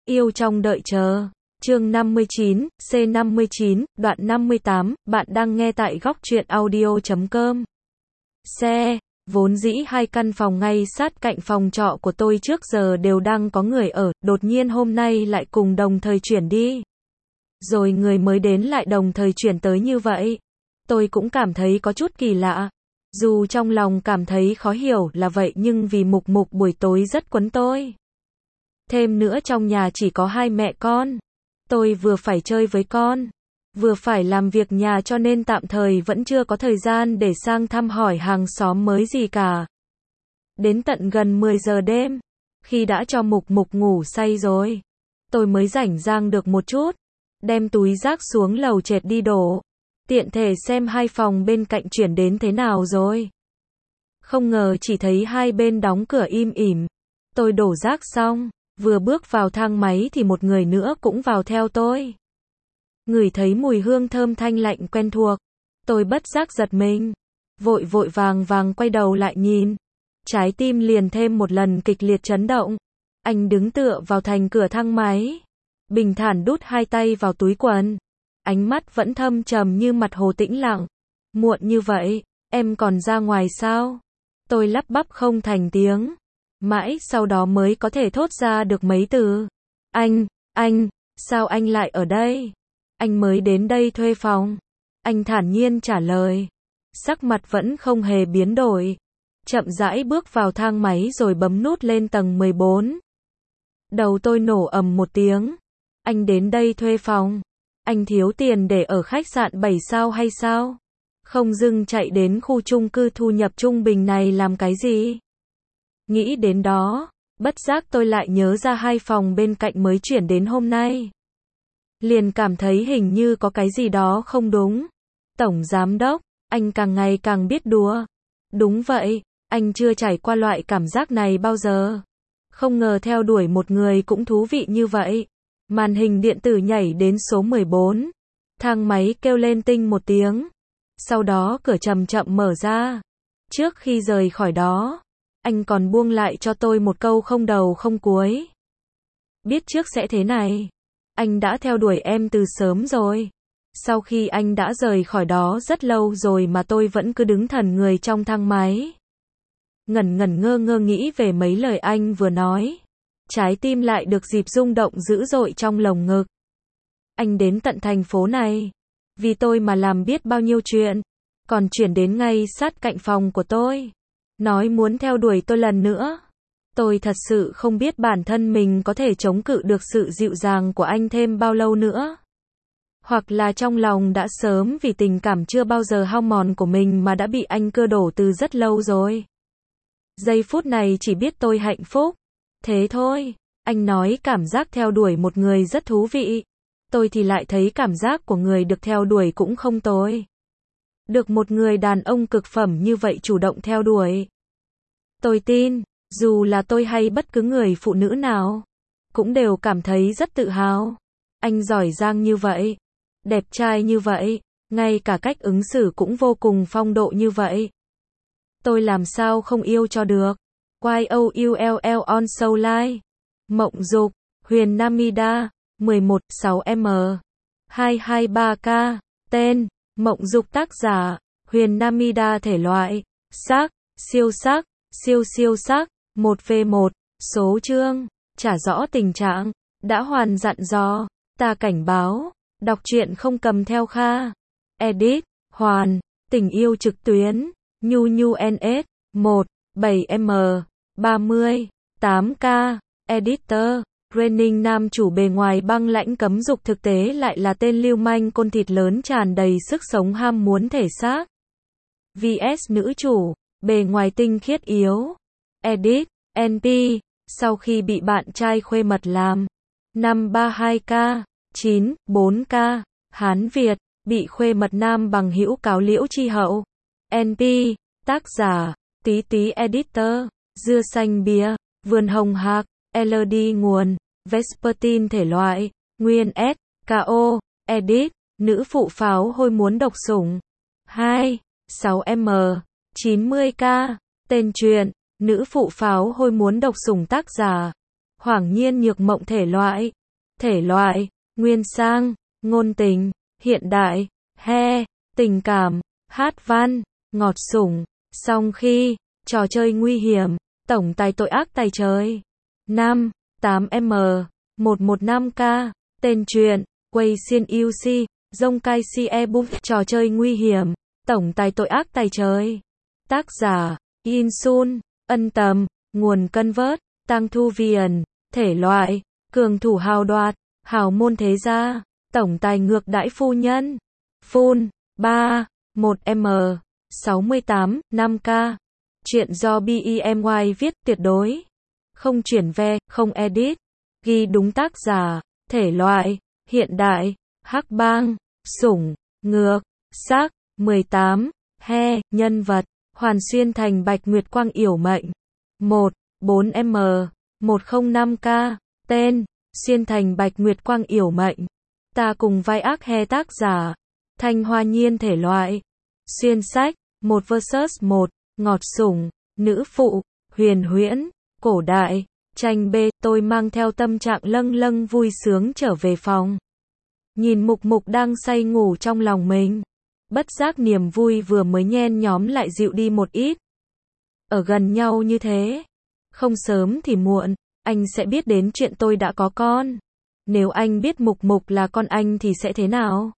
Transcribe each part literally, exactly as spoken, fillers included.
Yêu trong đợi chờ. Chương năm mươi chín, C năm mươi chín, đoạn năm mươi tám, bạn đang nghe tại góc truyện audio chấm com. Xe, vốn dĩ hai căn phòng ngay sát cạnh phòng trọ của tôi trước giờ đều đang có người ở, đột nhiên hôm nay lại cùng đồng thời chuyển đi. Rồi người mới đến lại đồng thời chuyển tới như vậy. Tôi cũng cảm thấy có chút kỳ lạ. Dù trong lòng cảm thấy khó hiểu là vậy nhưng vì Mục Mục buổi tối rất quấn tôi. Thêm nữa trong nhà chỉ có hai mẹ con. Tôi vừa phải chơi với con, vừa phải làm việc nhà cho nên tạm thời vẫn chưa có thời gian để sang thăm hỏi hàng xóm mới gì cả. Đến tận gần mười giờ đêm, khi đã cho Mục Mục ngủ say rồi, tôi mới rảnh rang được một chút, đem túi rác xuống lầu trệt đi đổ, tiện thể xem hai phòng bên cạnh chuyển đến thế nào rồi. Không ngờ chỉ thấy hai bên đóng cửa im ỉm. Tôi đổ rác xong, vừa bước vào thang máy thì một người nữa cũng vào theo tôi. Ngửi thấy mùi hương thơm thanh lạnh quen thuộc, tôi bất giác giật mình, vội vội vàng vàng quay đầu lại nhìn. Trái tim liền thêm một lần kịch liệt chấn động. Anh đứng tựa vào thành cửa thang máy, bình thản đút hai tay vào túi quần, ánh mắt vẫn thâm trầm như mặt hồ tĩnh lặng. Muộn như vậy, em còn ra ngoài sao? Tôi lắp bắp không thành tiếng. Mãi sau đó mới có thể thốt ra được mấy từ. Anh, anh, sao anh lại ở đây? Anh mới đến đây thuê phòng. Anh thản nhiên trả lời. Sắc mặt vẫn không hề biến đổi. Chậm rãi bước vào thang máy rồi bấm nút lên tầng mười bốn. Đầu tôi nổ ầm một tiếng. Anh đến đây thuê phòng. Anh thiếu tiền để ở khách sạn bảy sao hay sao? Không dưng chạy đến khu chung cư thu nhập trung bình này làm cái gì? Nghĩ đến đó, bất giác tôi lại nhớ ra hai phòng bên cạnh mới chuyển đến hôm nay. Liền cảm thấy hình như có cái gì đó không đúng. Tổng giám đốc, anh càng ngày càng biết đùa. Đúng vậy, anh chưa trải qua loại cảm giác này bao giờ. Không ngờ theo đuổi một người cũng thú vị như vậy. Màn hình điện tử nhảy đến số mười bốn. Thang máy kêu lên tinh một tiếng. Sau đó cửa chậm chậm mở ra. Trước khi rời khỏi đó, anh còn buông lại cho tôi một câu không đầu không cuối. Biết trước sẽ thế này. Anh đã theo đuổi em từ sớm rồi. Sau khi anh đã rời khỏi đó rất lâu rồi mà tôi vẫn cứ đứng thần người trong thang máy. Ngẩn ngẩn ngơ ngơ nghĩ về mấy lời anh vừa nói. Trái tim lại được dịp rung động dữ dội trong lồng ngực. Anh đến tận thành phố này, vì tôi mà làm biết bao nhiêu chuyện. Còn chuyển đến ngay sát cạnh phòng của tôi. Nói muốn theo đuổi tôi lần nữa. Tôi thật sự không biết bản thân mình có thể chống cự được sự dịu dàng của anh thêm bao lâu nữa. Hoặc là trong lòng đã sớm vì tình cảm chưa bao giờ hao mòn của mình mà đã bị anh cưa đổ từ rất lâu rồi. Giây phút này chỉ biết tôi hạnh phúc. Thế thôi, anh nói cảm giác theo đuổi một người rất thú vị. Tôi thì lại thấy cảm giác của người được theo đuổi cũng không tồi. Được một người đàn ông cực phẩm như vậy chủ động theo đuổi. Tôi tin, dù là tôi hay bất cứ người phụ nữ nào, cũng đều cảm thấy rất tự hào. Anh giỏi giang như vậy, đẹp trai như vậy, ngay cả cách ứng xử cũng vô cùng phong độ như vậy. Tôi làm sao không yêu cho được. Y O U L L on Soul Live. Mộng Dục, Huyền Namida, mười một sáu M, hai hai ba K, tên, Mộng Dục tác giả, Huyền Namida thể loại, sắc, siêu sắc, siêu siêu sắc, một v một, số chương, trả rõ tình trạng, đã hoàn dặn dò, ta cảnh báo, đọc truyện không cầm theo Kha, edit, hoàn, tình yêu trực tuyến, Nhu Nhu N S, một, bảy M, ba mươi, tám K, editor, training nam chủ bề ngoài băng lãnh cấm dục thực tế lại là tên lưu manh côn thịt lớn tràn đầy sức sống ham muốn thể xác. vs nữ chủ, bề ngoài tinh khiết yếu. Edit, N P, sau khi bị bạn trai khuê mật làm. năm ba hai K, chín, bốn K, Hán Việt, bị khuê mật nam bằng hữu cáo liễu chi hậu. N P, tác giả, Tí Tí editor, dưa xanh bia, vườn hồng hạc, L D nguồn, Vespertine thể loại, nguyên S, K O, edit, nữ phụ pháo hôi muốn độc sủng. hai, sáu M, chín mươi K, tên truyện, nữ phụ pháo hôi muốn độc sủng tác giả, Hoảng nhiên nhược mộng thể loại. Thể loại, nguyên sang, ngôn tình, hiện đại, he, tình cảm, hát văn, ngọt sủng, song khi, trò chơi nguy hiểm, tổng tài tội ác tày trời. năm, tám em, một một năm k, tên truyện, Quay Xiên u xê, Dông Cai Si Ebook, trò chơi nguy hiểm, tổng tài tội ác tày trời. Tác giả, Insun, ân tầm, nguồn cân vớt, Tăng Thu Viền, thể loại, cường thủ hào đoạt, hào môn thế gia, tổng tài ngược đãi phu nhân. Full, ba, một em, sáu mươi tám, năm k. Chuyện do Bemy viết, tuyệt đối không chuyển ve, không edit. Ghi đúng tác giả, thể loại, hiện đại, hắc bang, sủng, ngược, sắc, mười tám, he, nhân vật, Hoàn Xuyên Thành Bạch Nguyệt Quang yểu mệnh. một, bốn em, một không năm k. Tên, Xuyên Thành Bạch Nguyệt Quang yểu mệnh. Ta cùng vai ác he tác giả, Thanh Hoa Nhiên thể loại. Xuyên sách, một versus một, ngọt sủng, nữ phụ, huyền huyễn, cổ đại, tranh B. Tôi mang theo tâm trạng lâng lâng vui sướng trở về phòng. Nhìn Mục Mục đang say ngủ trong lòng mình. Bất giác niềm vui vừa mới nhen nhóm lại dịu đi một ít. Ở gần nhau như thế, không sớm thì muộn, anh sẽ biết đến chuyện tôi đã có con. Nếu anh biết Mục Mục là con anh thì sẽ thế nào?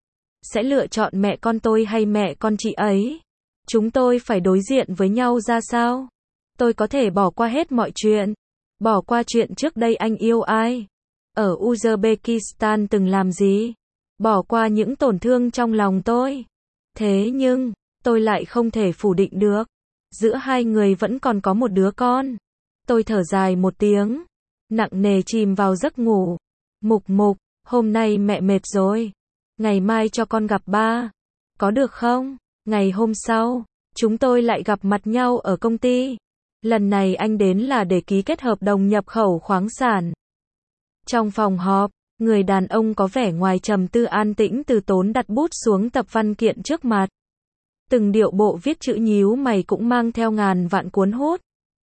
Sẽ lựa chọn mẹ con tôi hay mẹ con chị ấy? Chúng tôi phải đối diện với nhau ra sao? Tôi có thể bỏ qua hết mọi chuyện. Bỏ qua chuyện trước đây anh yêu ai? Ở Uzbekistan từng làm gì? Bỏ qua những tổn thương trong lòng tôi. Thế nhưng, tôi lại không thể phủ định được. Giữa hai người vẫn còn có một đứa con. Tôi thở dài một tiếng. Nặng nề chìm vào giấc ngủ. Mục Mục, hôm nay mẹ mệt rồi. Ngày mai cho con gặp ba. Có được không? Ngày hôm sau, chúng tôi lại gặp mặt nhau ở công ty. Lần này anh đến là để ký kết hợp đồng nhập khẩu khoáng sản. Trong phòng họp, người đàn ông có vẻ ngoài trầm tư an tĩnh từ tốn đặt bút xuống tập văn kiện trước mặt. Từng điệu bộ viết chữ nhíu mày cũng mang theo ngàn vạn cuốn hút.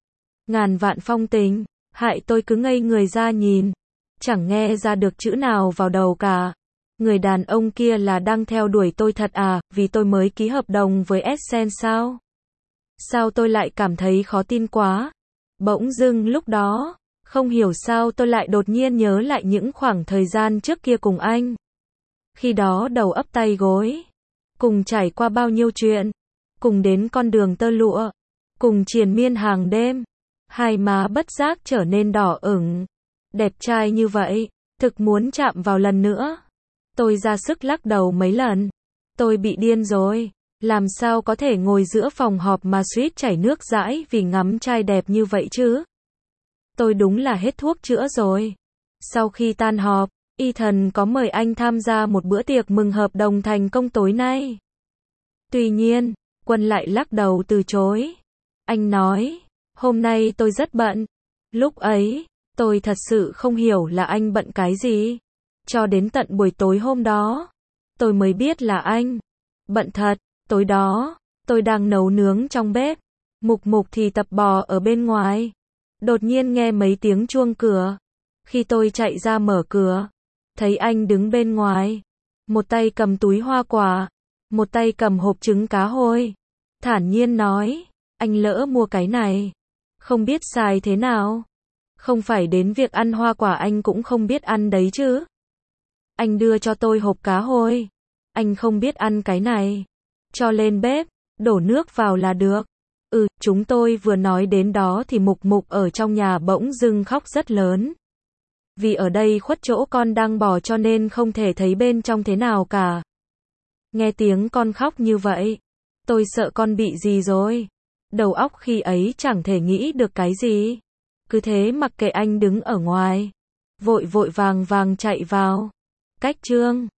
Ngàn vạn phong tình, hại tôi cứ ngây người ra nhìn. Chẳng nghe ra được chữ nào vào đầu cả. Người đàn ông kia là đang theo đuổi tôi thật à, vì tôi mới ký hợp đồng với Essence sao? Sao tôi lại cảm thấy khó tin quá? Bỗng dưng lúc đó, không hiểu sao tôi lại đột nhiên nhớ lại những khoảng thời gian trước kia cùng anh. Khi đó đầu ấp tay gối, cùng trải qua bao nhiêu chuyện, cùng đến con đường tơ lụa, cùng triền miên hàng đêm, hai má bất giác trở nên đỏ ửng. Đẹp trai như vậy, thực muốn chạm vào lần nữa. Tôi ra sức lắc đầu mấy lần. Tôi bị điên rồi. Làm sao có thể ngồi giữa phòng họp mà suýt chảy nước dãi vì ngắm trai đẹp như vậy chứ? Tôi đúng là hết thuốc chữa rồi. Sau khi tan họp, Ethan có mời anh tham gia một bữa tiệc mừng hợp đồng thành công tối nay. Tuy nhiên, Quân lại lắc đầu từ chối. Anh nói, hôm nay tôi rất bận. Lúc ấy, tôi thật sự không hiểu là anh bận cái gì. Cho đến tận buổi tối hôm đó, tôi mới biết là anh bận thật. Tối đó, tôi đang nấu nướng trong bếp. Mục Mục thì tập bò ở bên ngoài. Đột nhiên nghe mấy tiếng chuông cửa. Khi tôi chạy ra mở cửa, thấy anh đứng bên ngoài. Một tay cầm túi hoa quả, một tay cầm hộp trứng cá hôi. Thản nhiên nói, anh lỡ mua cái này. Không biết xài thế nào. Không phải đến việc ăn hoa quả anh cũng không biết ăn đấy chứ. Anh đưa cho tôi hộp cá hôi. Anh không biết ăn cái này. Cho lên bếp, đổ nước vào là được. Ừ, chúng tôi vừa nói đến đó thì Mục Mục ở trong nhà bỗng dưng khóc rất lớn. Vì ở đây khuất chỗ con đang bò cho nên không thể thấy bên trong thế nào cả. Nghe tiếng con khóc như vậy, tôi sợ con bị gì rồi. Đầu óc khi ấy chẳng thể nghĩ được cái gì. Cứ thế mặc kệ anh đứng ở ngoài. Vội vội vàng vàng chạy vào. Cách chương